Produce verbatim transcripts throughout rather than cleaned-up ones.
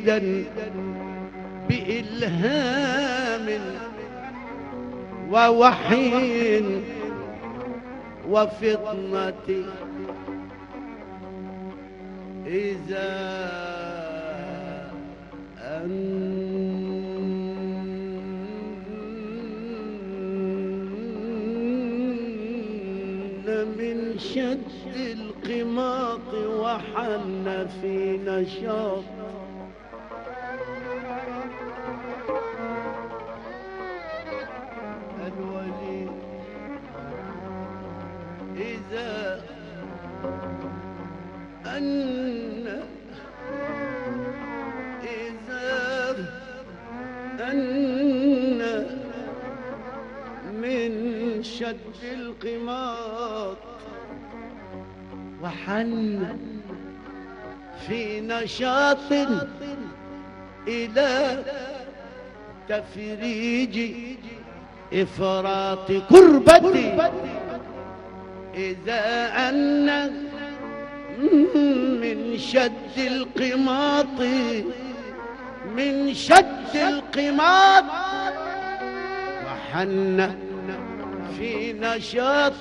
مريدا بإلهام ووحي وفطنة، إذا أن من شد القماط وحن في نشاط، الولي إذا أن إذا أن من شد القماط وحن في نشاط إلى تفريج إفراط كربتي، إذا أن من شد القماط من شد القماط وحن في نشاط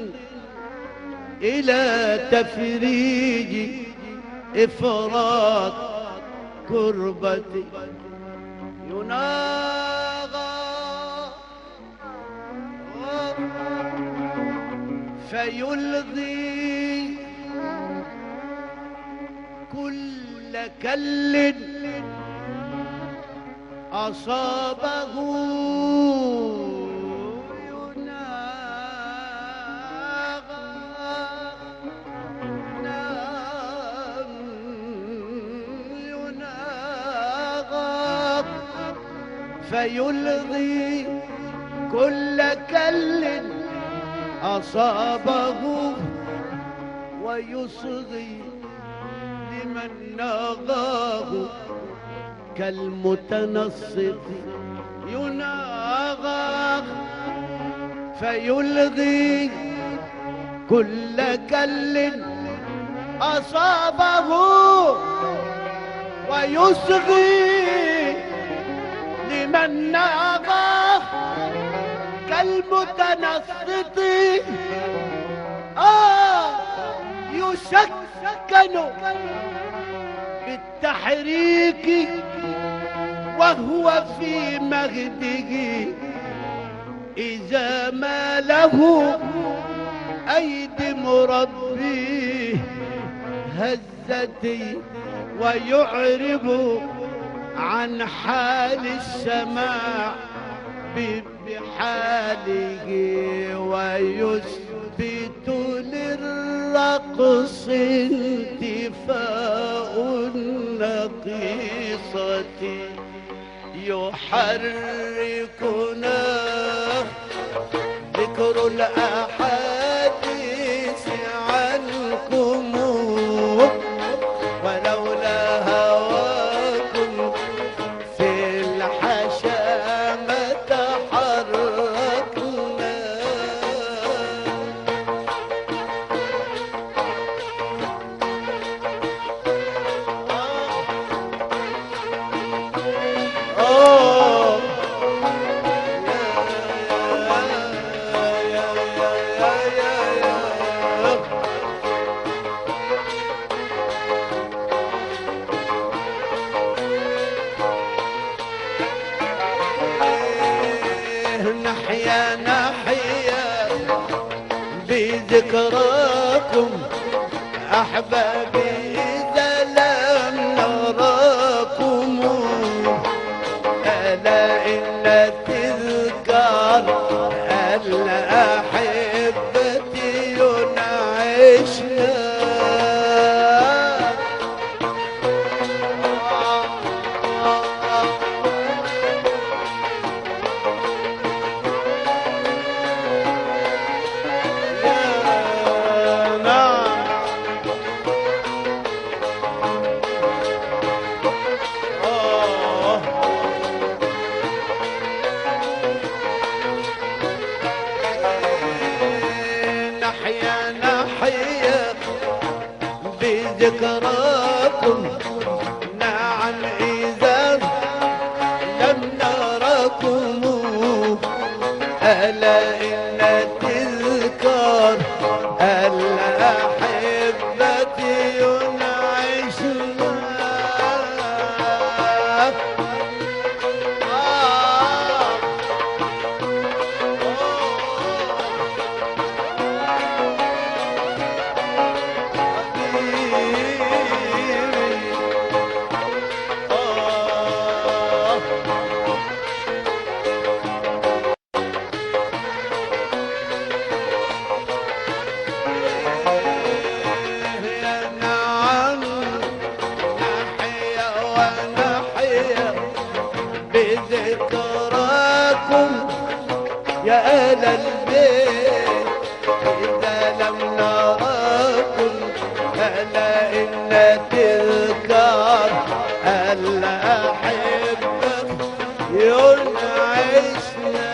إلى تفريج إفراط كربتي، يناغى فيلغي كل كل أصابه، فيلغي كل كل أصابه، ويصغي لمن ناغاه كالمتنصت، يناغى فيلغي كل كل أصابه، ويصغي لمن ناغاه كالمتنصت، آه يسكن بالتحريك وهو في مهده، إذا ما له أيدي مربيه هزتي، ويعرب عن حال السماع بحاله، ويثبت للرقص انتفاء النقيصة، يحركنا ذكر الأحاديث عنكم، ولولا هواكم في الحشامة تحركنا. آه نحيا نحيا بذكراكم أحبابي، إذا لم نراكم، ألا إن تذكار الأحبة ينعشنا. نحيا نحيا بذكراكم، نعم أهل البيت إذا لم نراكم ألا إن تذكار ألا أحبك ينعشنا.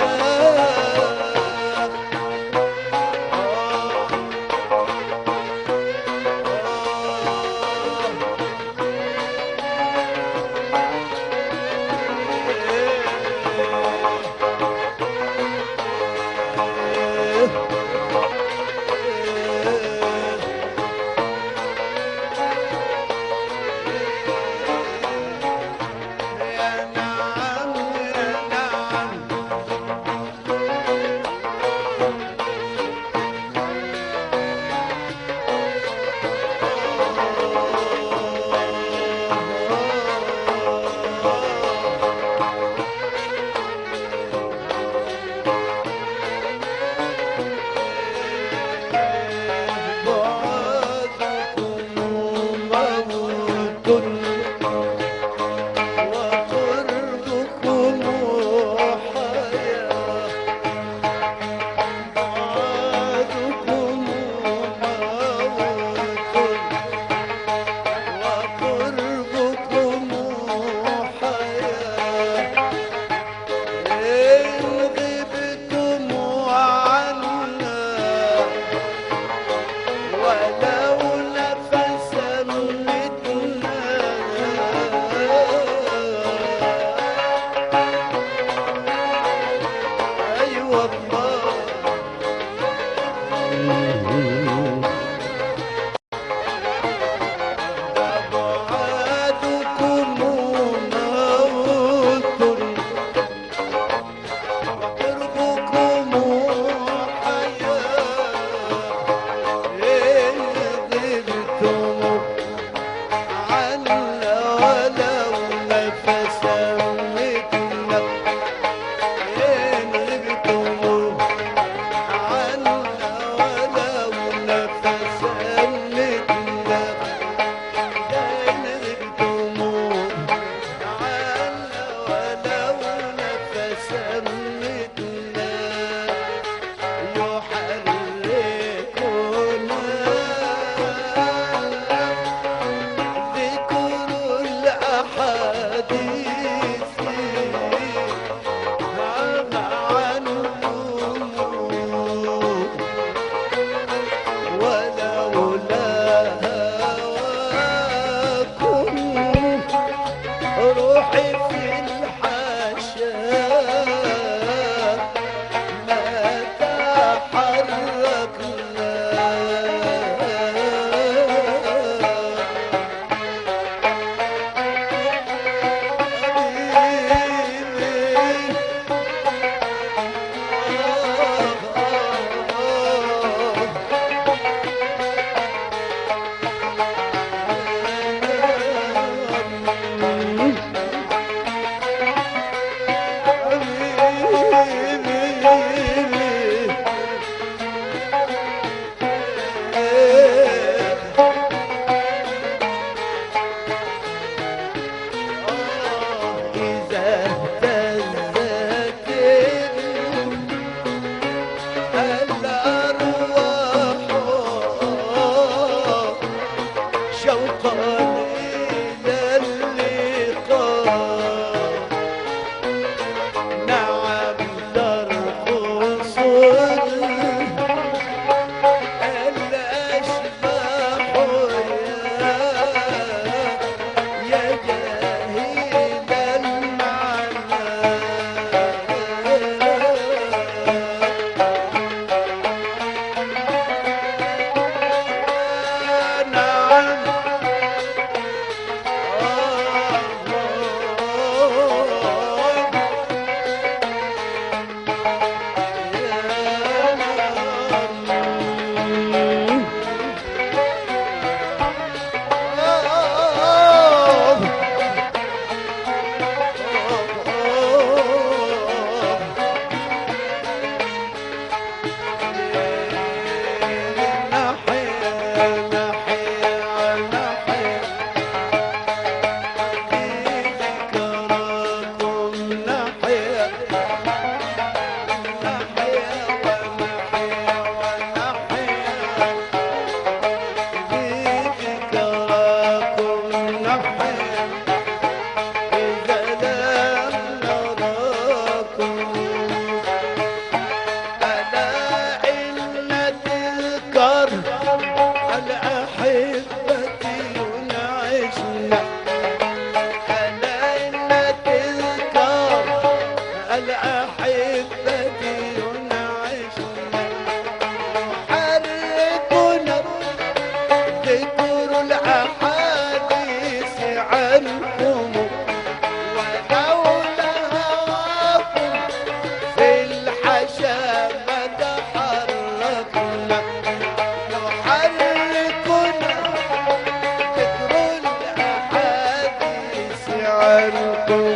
عنكم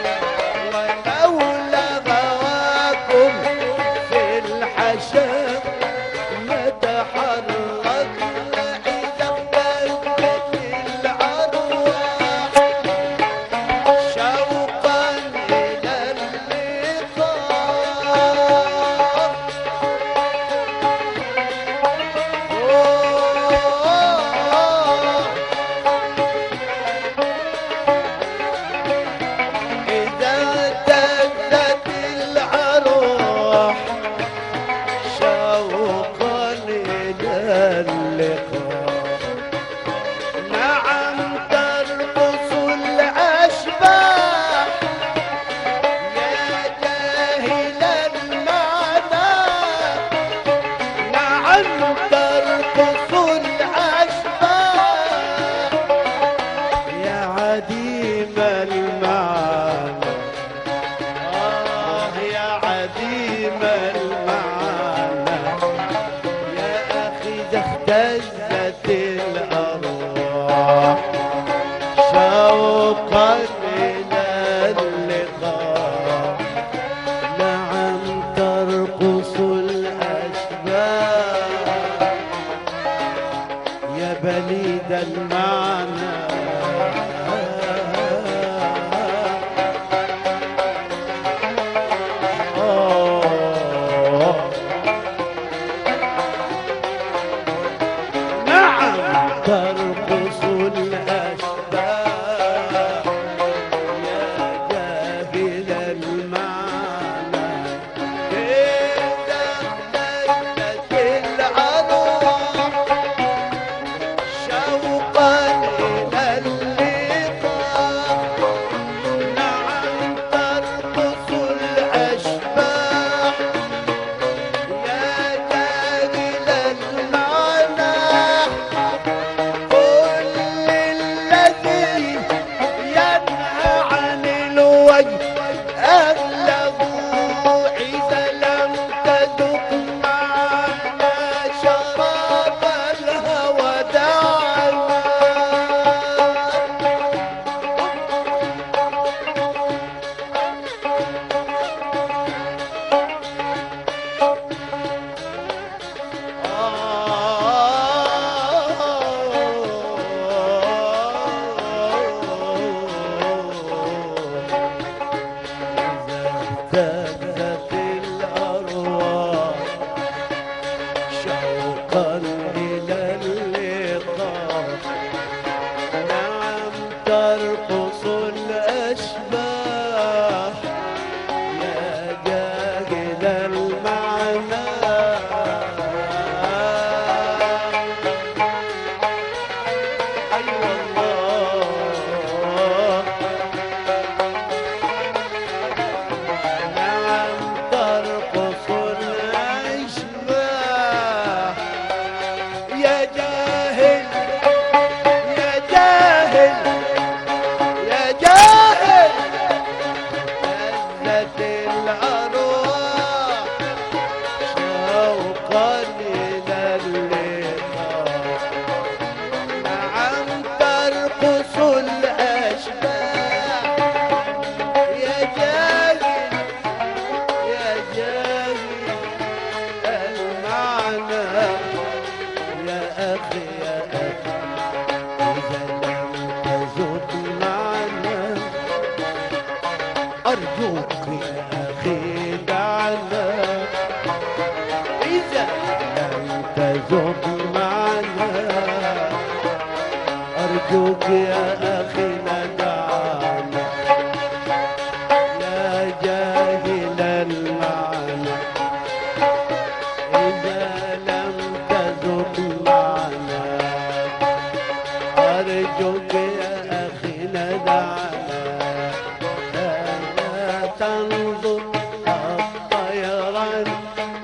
ولولا غواكم في الحشا ما تحرك إذا اختلفت الأرواح شوقا إلى اللقاء. إذا ارتدت الأرواح شوقا إلى اللقاء نعم ترقص الأشباح يا جاهل المعنى نعم ترقص الأشباح يا عديم المعنى آه يا عديم المعنى يا أخي إذا اهتزت الأرواح شوقا إلى اللقاء نعم ترقص الأشباح يا بليد المعنى آه. نعم ترقص الأشباح يا جاهل المعنى إذا اختلت الأرواح شوقا إلى اللقاء نعم ترقص الأشباح يا جاهل المعنى قل للذي ينهى عن الوجه أهله إذا لم تذق معنا شراب الهوى دعنا. اهتزت الأرواح شوقا إلى اللقاء نعم ترقص الأشباح يا جاهل المعنى أي والله نعم ترقص الأشباح يا جاهل يا جاهل يا جاهل اهتزت الأرواح شوقا إلى اللقاء نعم ترقص الأشباح يا جاهل يا جاهل المعنى يا أخي يا أخي إذا لم تزد معنا أرجوك يا أخي دعنا إذا لم تزد معنا أرجوك يا أخي دعنا يا جاهل المعنى إذا لم تذق معنا أرجوك يا أخي دعنا لا تنظر الطيران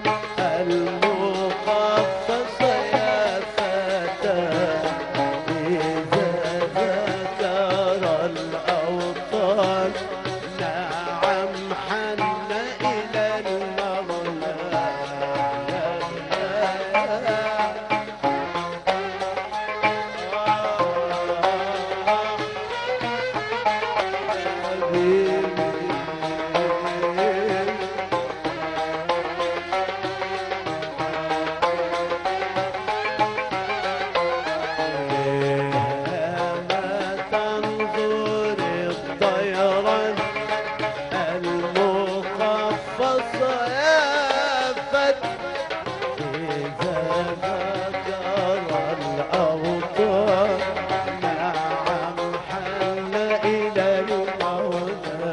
المخصص يا فتى إذا ذكر الأوطان نعم حن إلى المولى طيرا المخفص يا فتى إذا ذكر الأوطان نعم حن إلى المولى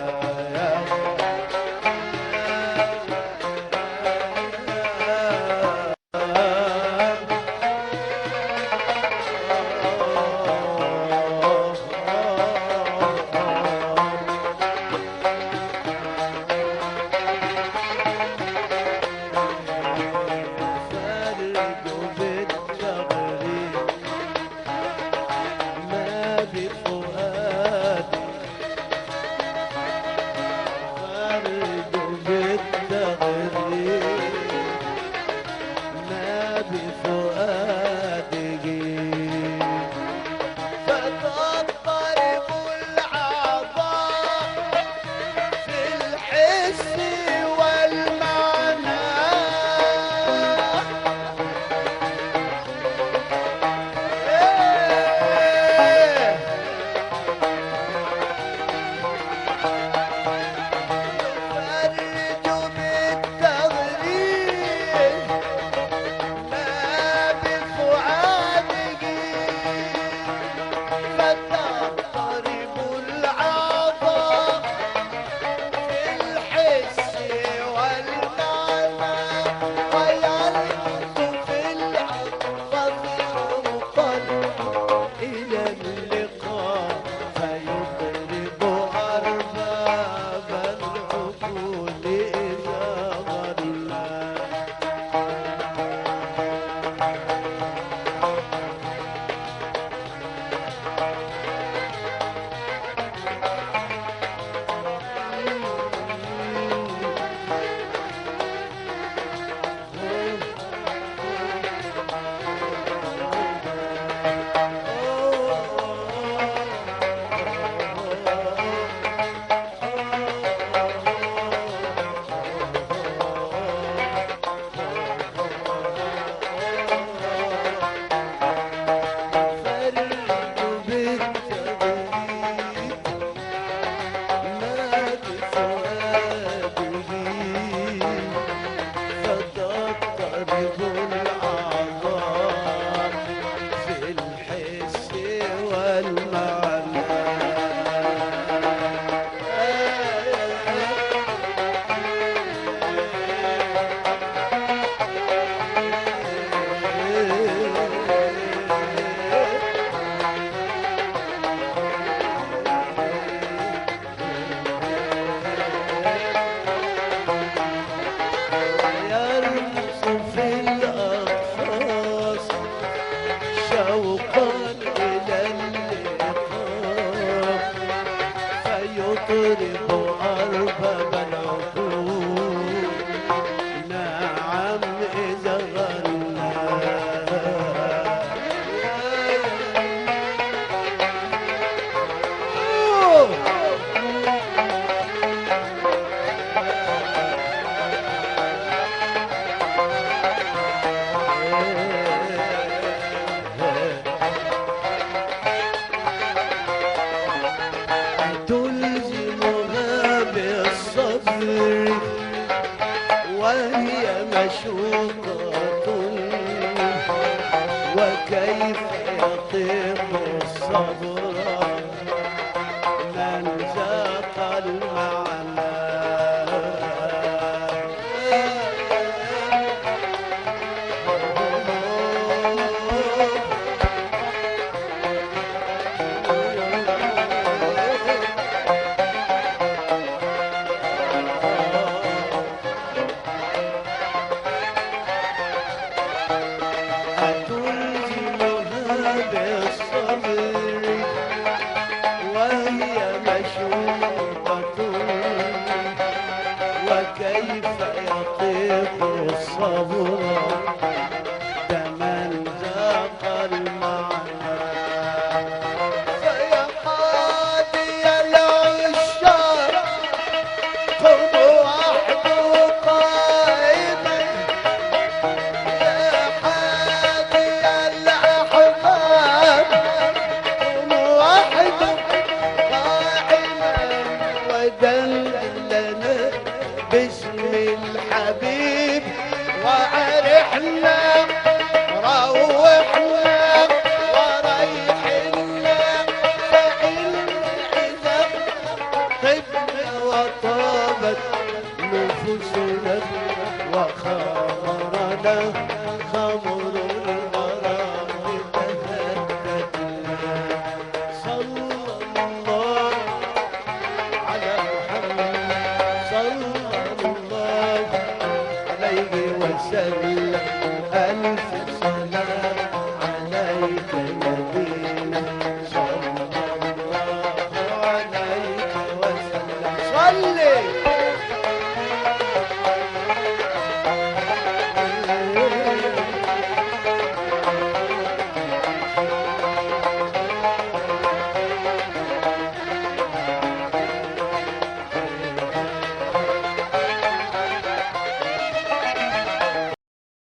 وهي مشوقة وكيف يطيق الصبر من ذاق المعنى وطابت نفوسنا وخمرنا خمر الغرام تهددنا. صلى الله على محمد صلى الله عليه وسلم. ألف سلام عليك نبينا صلى الله عليك وسلم. صل